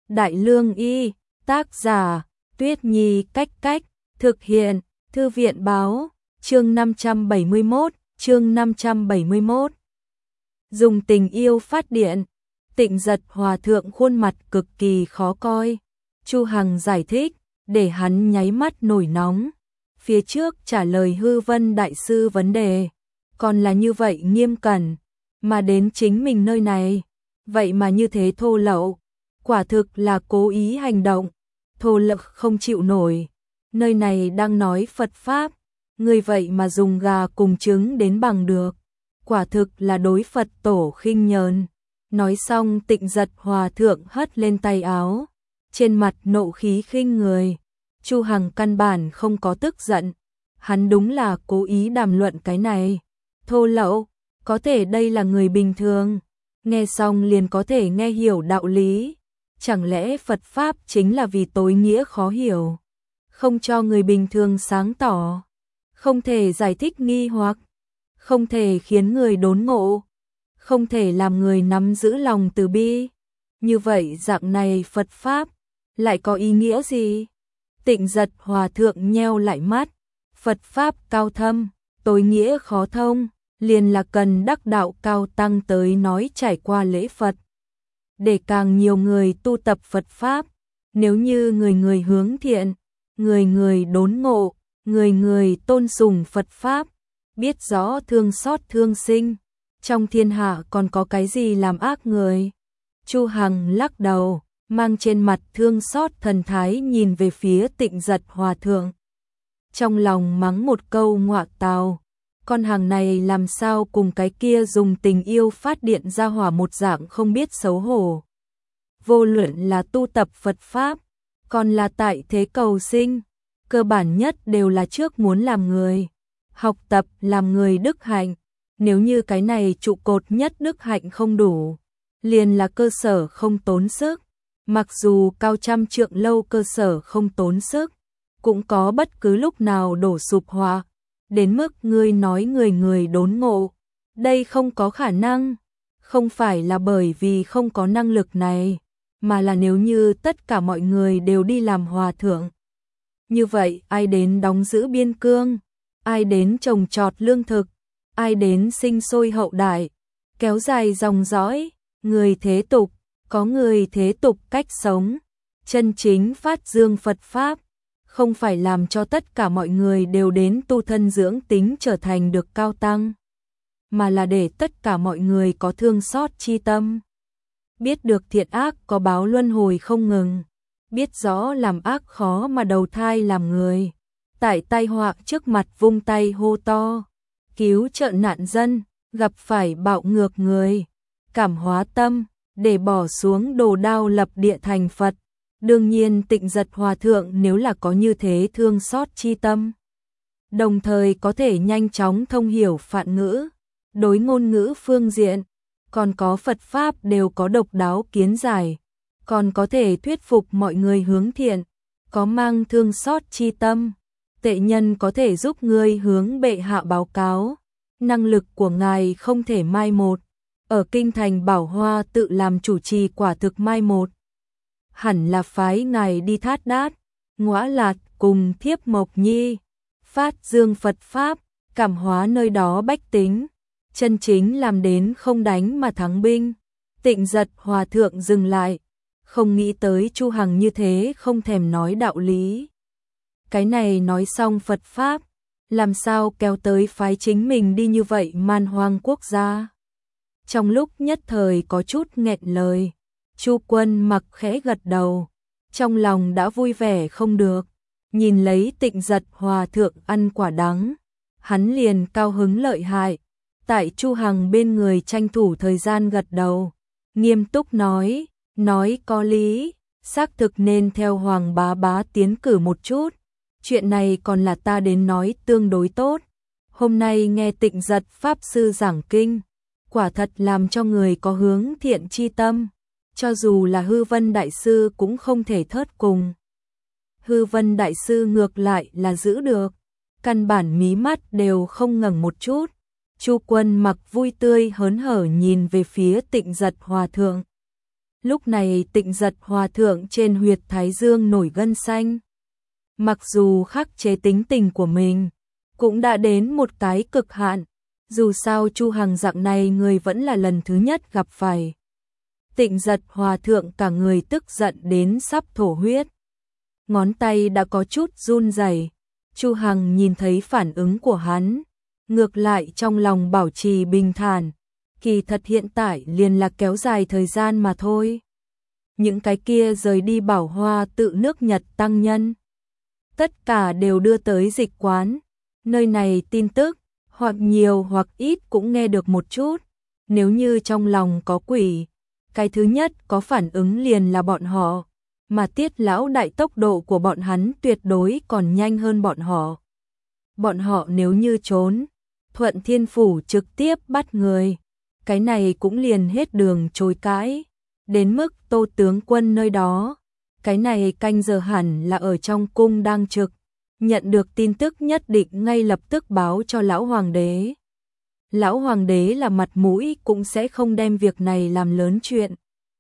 Đại Lương Y, tác giả, Tuyết Nhi Cách Cách, thực hiện, Thư viện Báo, chương 571. Dùng tình yêu phát điện, Tịnh Giật Hòa Thượng khuôn mặt cực kỳ khó coi. Chu Hằng giải thích, để hắn nháy mắt nổi nóng. Phía trước trả lời Hư Vân Đại Sư vấn đề, còn là như vậy nghiêm cẩn, mà đến chính mình nơi này, vậy mà như thế thô lậu, quả thực là cố ý hành động, thô lậu không chịu nổi. Nơi này đang nói Phật Pháp, người vậy mà dùng gà cùng trứng đến bằng được, quả thực là đối Phật tổ khinh nhờn. Nói xong Tịnh Giật Hòa Thượng hất lên tay áo, trên mặt nộ khí khinh người. Chu Hằng căn bản không có tức giận, hắn đúng là cố ý đàm luận cái này. Thô lậu, có thể đây là người bình thường, nghe xong liền có thể nghe hiểu đạo lý. Chẳng lẽ Phật Pháp chính là vì tối nghĩa khó hiểu, không cho người bình thường sáng tỏ, không thể giải thích nghi hoặc, không thể khiến người đốn ngộ, không thể làm người nắm giữ lòng từ bi. Như vậy dạng này Phật Pháp lại có ý nghĩa gì? Tịnh Giật Hòa Thượng nheo lại mắt, Phật Pháp cao thâm, tối nghĩa khó thông, liền là cần đắc đạo cao tăng tới nói trải qua lễ Phật. Để càng nhiều người tu tập Phật Pháp, nếu như người người hướng thiện, người người đốn ngộ, người người tôn sùng Phật Pháp, biết rõ thương xót thương sinh, trong thiên hạ còn có cái gì làm ác người? Chu Hằng lắc đầu, mang trên mặt thương xót thần thái nhìn về phía Tịnh Giật Hòa Thượng. Trong lòng mắng một câu ngọa tào, con hàng này làm sao cùng cái kia dùng tình yêu phát điện ra hỏa một dạng không biết xấu hổ. Vô luận là tu tập Phật Pháp, còn là tại thế cầu sinh, cơ bản nhất đều là trước muốn làm người, học tập làm người đức hạnh. Nếu như cái này trụ cột nhất đức hạnh không đủ, liền là cơ sở không tốn sức. Mặc dù cao trăm trượng lâu cơ sở không tốn sức, cũng có bất cứ lúc nào đổ sụp hòa. Đến mức ngươi nói người người đốn ngộ, đây không có khả năng. Không phải là bởi vì không có năng lực này, mà là nếu như tất cả mọi người đều đi làm hòa thượng. Như vậy ai đến đóng giữ biên cương, ai đến trồng trọt lương thực, ai đến sinh sôi hậu đại, kéo dài dòng dõi, người thế tục, có người thế tục cách sống, chân chính phát dương Phật Pháp, không phải làm cho tất cả mọi người đều đến tu thân dưỡng tính trở thành được cao tăng, mà là để tất cả mọi người có thương xót chi tâm, biết được thiện ác có báo luân hồi không ngừng, biết rõ làm ác khó mà đầu thai làm người, tại tai họa trước mặt vung tay hô to, cứu trợ nạn dân, gặp phải bạo ngược người, cảm hóa tâm, để bỏ xuống đồ đao lập địa thành Phật. Đương nhiên Tịnh Giật Hòa Thượng nếu là có như thế thương xót chi tâm, đồng thời có thể nhanh chóng thông hiểu phạn ngữ, đối ngôn ngữ phương diện, còn có Phật Pháp đều có độc đáo kiến giải, còn có thể thuyết phục mọi người hướng thiện, có mang thương xót chi tâm, tệ nhân có thể giúp ngươi hướng bệ hạ báo cáo, năng lực của ngài không thể mai một, ở kinh thành Bảo Hoa tự làm chủ trì quả thực mai một. Hẳn là phái ngài đi Thát Đát, Ngõa Lạt cùng Thiếp Mộc Nhi, phát dương Phật Pháp, cảm hóa nơi đó bách tính, chân chính làm đến không đánh mà thắng binh. Tịnh Giật Hòa Thượng dừng lại, không nghĩ tới Chu Hằng như thế không thèm nói đạo lý. Cái này nói xong Phật Pháp, làm sao kéo tới phái chính mình đi như vậy man hoang quốc gia. Trong lúc nhất thời có chút nghẹn lời, Chu Quân Mặc khẽ gật đầu, trong lòng đã vui vẻ không được, nhìn lấy Tịnh Giật Hòa Thượng ăn quả đắng, hắn liền cao hứng lợi hại, tại Chu Hằng bên người tranh thủ thời gian gật đầu, nghiêm túc nói có lý, xác thực nên theo Hoàng bá bá tiến cử một chút, chuyện này còn là ta đến nói tương đối tốt, hôm nay nghe Tịnh Giật Pháp Sư giảng kinh, quả thật làm cho người có hướng thiện chi tâm, cho dù là Hư Vân Đại Sư cũng không thể thớt cùng. Hư Vân Đại Sư ngược lại là giữ được, căn bản mí mắt đều không ngẩng một chút. Chu Quân Mặc vui tươi hớn hở nhìn về phía Tịnh Giật Hòa Thượng. Lúc này Tịnh Giật Hòa thượng trên huyệt thái dương nổi gân xanh. Mặc dù khắc chế tính tình của mình, cũng đã đến một cái cực hạn, dù sao Chu Hằng dạng này người vẫn là lần thứ nhất gặp phải. Tịnh Giật Hòa thượng cả người tức giận đến sắp thổ huyết. Ngón tay đã có chút run rẩy. Chu Hằng nhìn thấy phản ứng của hắn, ngược lại trong lòng bảo trì bình thản. Kỳ thật hiện tại liền là kéo dài thời gian mà thôi. Những cái kia rời đi Bảo Hoa tự nước Nhật tăng nhân, tất cả đều đưa tới dịch quán. Nơi này tin tức, hoặc nhiều hoặc ít cũng nghe được một chút. Nếu như trong lòng có quỷ, cái thứ nhất có phản ứng liền là bọn họ. Mà Tiết lão đại tốc độ của bọn hắn tuyệt đối còn nhanh hơn bọn họ. Bọn họ nếu như trốn, Thuận Thiên Phủ trực tiếp bắt người. Cái này cũng liền hết đường chối cãi. Đến mức Tô tướng quân nơi đó, cái này canh giờ hẳn là ở trong cung đang trực. Nhận được tin tức nhất định ngay lập tức báo cho lão hoàng đế. Lão hoàng đế là mặt mũi cũng sẽ không đem việc này làm lớn chuyện.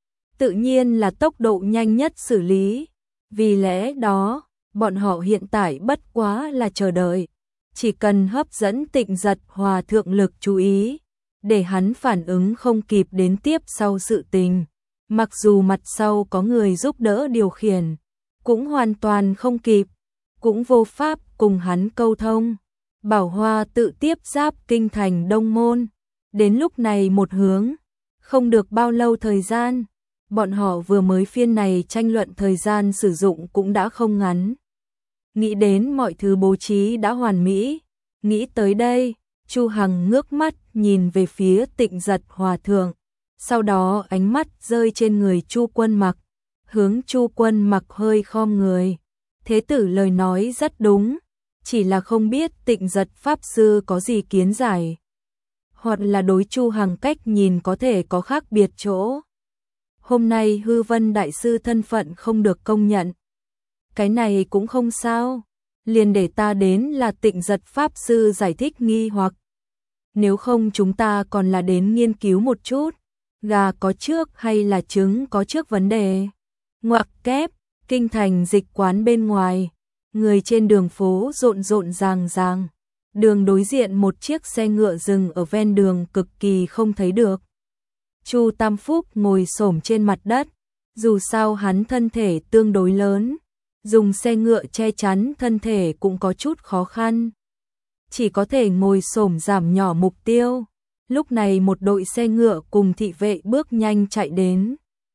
Tự nhiên là tốc độ nhanh nhất xử lý. Vì lẽ đó, bọn họ hiện tại bất quá là chờ đợi. Chỉ cần hấp dẫn Tịnh Giật Hòa thượng lực chú ý, để hắn phản ứng không kịp đến tiếp sau sự tình. Mặc dù mặt sau có người giúp đỡ điều khiển, cũng hoàn toàn không kịp, cũng vô pháp cùng hắn câu thông. Bảo Hoa tự tiếp giáp kinh thành Đông Môn. Đến lúc này một hướng, không được bao lâu thời gian. Bọn họ vừa mới phiên này tranh luận thời gian sử dụng cũng đã không ngắn. Nghĩ đến mọi thứ bố trí đã hoàn mỹ. Nghĩ tới đây, Chu Hằng ngước mắt nhìn về phía Tịnh Giật Hòa thượng. Sau đó ánh mắt rơi trên người Chu Quân Mặc. Hướng Chu Quân Mặc hơi khom người. Thế tử lời nói rất đúng. Chỉ là không biết Tịnh Giật Pháp Sư có gì kiến giải. Hoặc là đối Chu Hằng cách nhìn có thể có khác biệt chỗ. Hôm nay Hư Vân Đại Sư thân phận không được công nhận. Cái này cũng không sao. Liền để ta đến là Tịnh Giật Pháp Sư giải thích nghi hoặc. Nếu không chúng ta còn là đến nghiên cứu một chút. Gà có trước hay là trứng có trước vấn đề. Ngoặc kép, kinh thành dịch quán bên ngoài. Người trên đường phố rộn rộn ràng ràng. Đường đối diện một chiếc xe ngựa dừng ở ven đường cực kỳ không thấy được. Chu Tam Phúc ngồi xổm trên mặt đất. Dù sao hắn thân thể tương đối lớn, dùng xe ngựa che chắn thân thể cũng có chút khó khăn. Chỉ có thể ngồi xổm giảm nhỏ mục tiêu. Lúc này một đội xe ngựa cùng thị vệ bước nhanh chạy đến.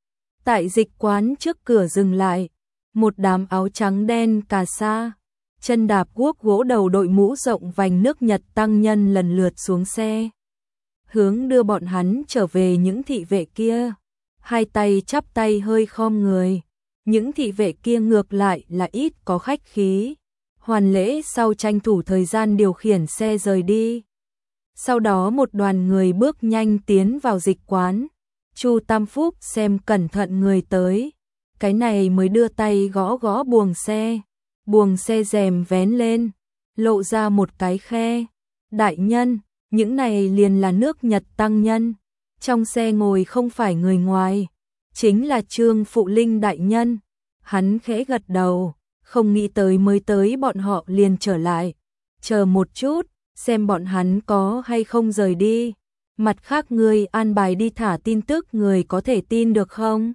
Tại dịch quán trước cửa dừng lại. Một đám áo trắng đen cà sa, chân đạp guốc gỗ đầu đội mũ rộng vành nước Nhật tăng nhân lần lượt xuống xe. Hướng đưa bọn hắn trở về những thị vệ kia. Hai tay chắp tay hơi khom người. Những thị vệ kia ngược lại là ít có khách khí. Hoàn lễ sau tranh thủ thời gian điều khiển xe rời đi. Sau đó một đoàn người bước nhanh tiến vào dịch quán. Chu Tam Phúc xem cẩn thận người tới. Cái này mới đưa tay gõ gõ buồng xe. Buồng xe rèm vén lên, lộ ra một cái khe. Đại nhân, những này liền là nước Nhật tăng nhân. Trong xe ngồi không phải người ngoài, chính là Trương Phụ Linh đại nhân. Hắn khẽ gật đầu, không nghĩ tới mới tới bọn họ liền trở lại. Chờ một chút, xem bọn hắn có hay không rời đi. Mặt khác ngươi an bài đi thả tin tức người có thể tin được không?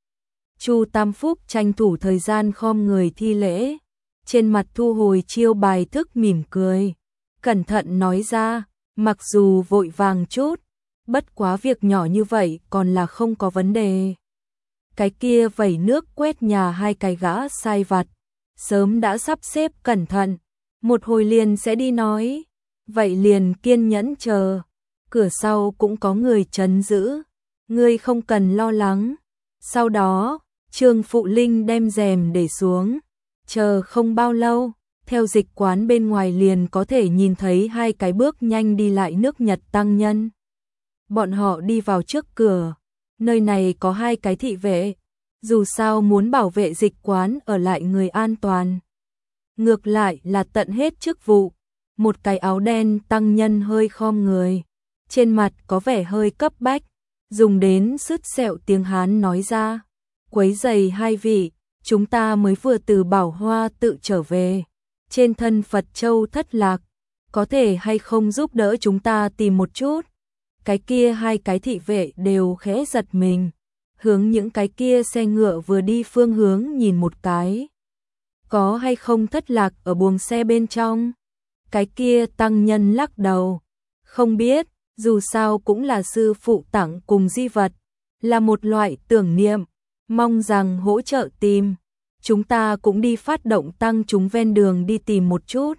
Chu Tam Phúc tranh thủ thời gian khom người thi lễ. Trên mặt thu hồi chiêu bài thức mỉm cười. Cẩn thận nói ra, mặc dù vội vàng chút, bất quá việc nhỏ như vậy còn là không có vấn đề. Cái kia vẩy nước quét nhà hai cái gã sai vặt, sớm đã sắp xếp cẩn thận, một hồi liền sẽ đi nói. Vậy liền kiên nhẫn chờ, cửa sau cũng có người trấn giữ, ngươi không cần lo lắng. Sau đó, Trương Phụ Linh đem rèm để xuống, chờ không bao lâu, theo dịch quán bên ngoài liền có thể nhìn thấy hai cái bước nhanh đi lại nước Nhật tăng nhân. Bọn họ đi vào trước cửa, nơi này có hai cái thị vệ, dù sao muốn bảo vệ dịch quán ở lại người an toàn. Ngược lại là tận hết chức vụ, một cái áo đen tăng nhân hơi khom người, trên mặt có vẻ hơi cấp bách, dùng đến sứt sẹo tiếng Hán nói ra, quấy rầy hai vị, chúng ta mới vừa từ Bảo Hoa tự trở về, trên thân Phật Châu thất lạc, có thể hay không giúp đỡ chúng ta tìm một chút. Cái kia hai cái thị vệ đều khẽ giật mình, hướng những cái kia xe ngựa vừa đi phương hướng nhìn một cái. Có hay không thất lạc ở buồng xe bên trong? Cái kia tăng nhân lắc đầu, không biết, dù sao cũng là sư phụ tặng cùng di vật, là một loại tưởng niệm, mong rằng hỗ trợ tìm. Chúng ta cũng đi phát động tăng chúng ven đường đi tìm một chút.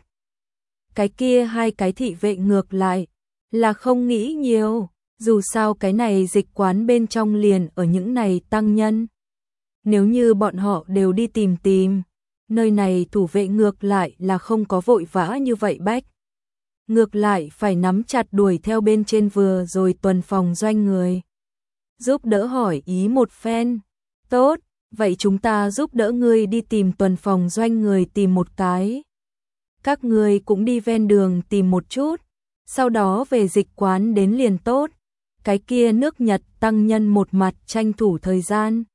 Cái kia hai cái thị vệ ngược lại, là không nghĩ nhiều, dù sao cái này dịch quán bên trong liền ở những này tăng nhân. Nếu như bọn họ đều đi tìm, nơi này thủ vệ ngược lại là không có vội vã như vậy bách. Ngược lại phải nắm chặt đuổi theo bên trên vừa rồi tuần phòng doanh người. Giúp đỡ hỏi ý một phen. Tốt, vậy chúng ta giúp đỡ ngươi đi tìm tuần phòng doanh người tìm một cái. Các ngươi cũng đi ven đường tìm một chút, sau đó về dịch quán đến liền tốt. Cái kia nước Nhật tăng nhân một mặt tranh thủ thời gian.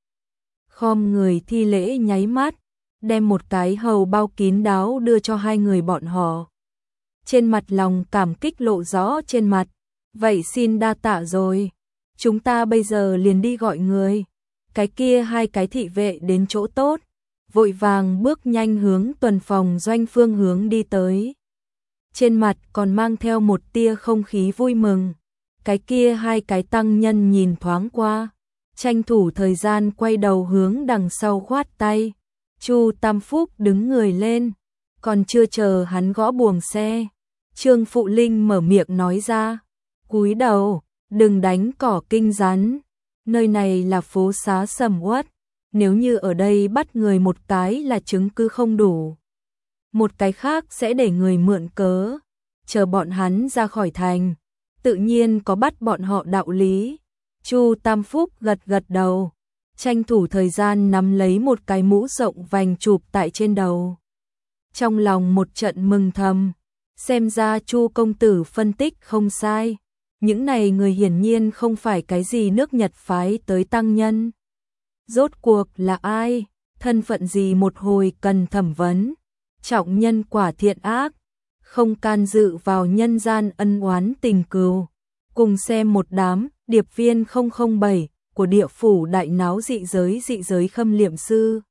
Khom người thi lễ nháy mắt, đem một cái hầu bao kín đáo đưa cho hai người bọn họ. Trên mặt lòng cảm kích lộ rõ trên mặt, vậy xin đa tạ rồi, chúng ta bây giờ liền đi gọi người. Cái kia hai cái thị vệ đến chỗ tốt, vội vàng bước nhanh hướng tuần phòng doanh phương hướng đi tới. Trên mặt còn mang theo một tia không khí vui mừng. Cái kia hai cái tăng nhân nhìn thoáng qua, tranh thủ thời gian quay đầu hướng đằng sau khoát tay. Chu Tam Phúc đứng người lên, còn chưa chờ hắn gõ buồng xe, Trương Phụ Linh mở miệng nói ra, cúi đầu, đừng đánh cỏ kinh rắn, nơi này là phố xá sầm uất, nếu như ở đây bắt người một cái là chứng cứ không đủ. Một cái khác sẽ để người mượn cớ, chờ bọn hắn ra khỏi thành, tự nhiên có bắt bọn họ đạo lý. Chu Tam Phúc gật gật đầu, tranh thủ thời gian nắm lấy một cái mũ rộng vành chụp tại trên đầu. Trong lòng một trận mừng thầm, xem ra Chu công tử phân tích không sai, những này người hiển nhiên không phải cái gì nước Nhật phái tới tăng nhân. Rốt cuộc là ai, thân phận gì một hồi cần thẩm vấn, trọng nhân quả thiện ác, không can dự vào nhân gian ân oán tình cừu. Cùng xem một đám điệp viên 007 của địa phủ đại náo dị giới khâm liệm sư.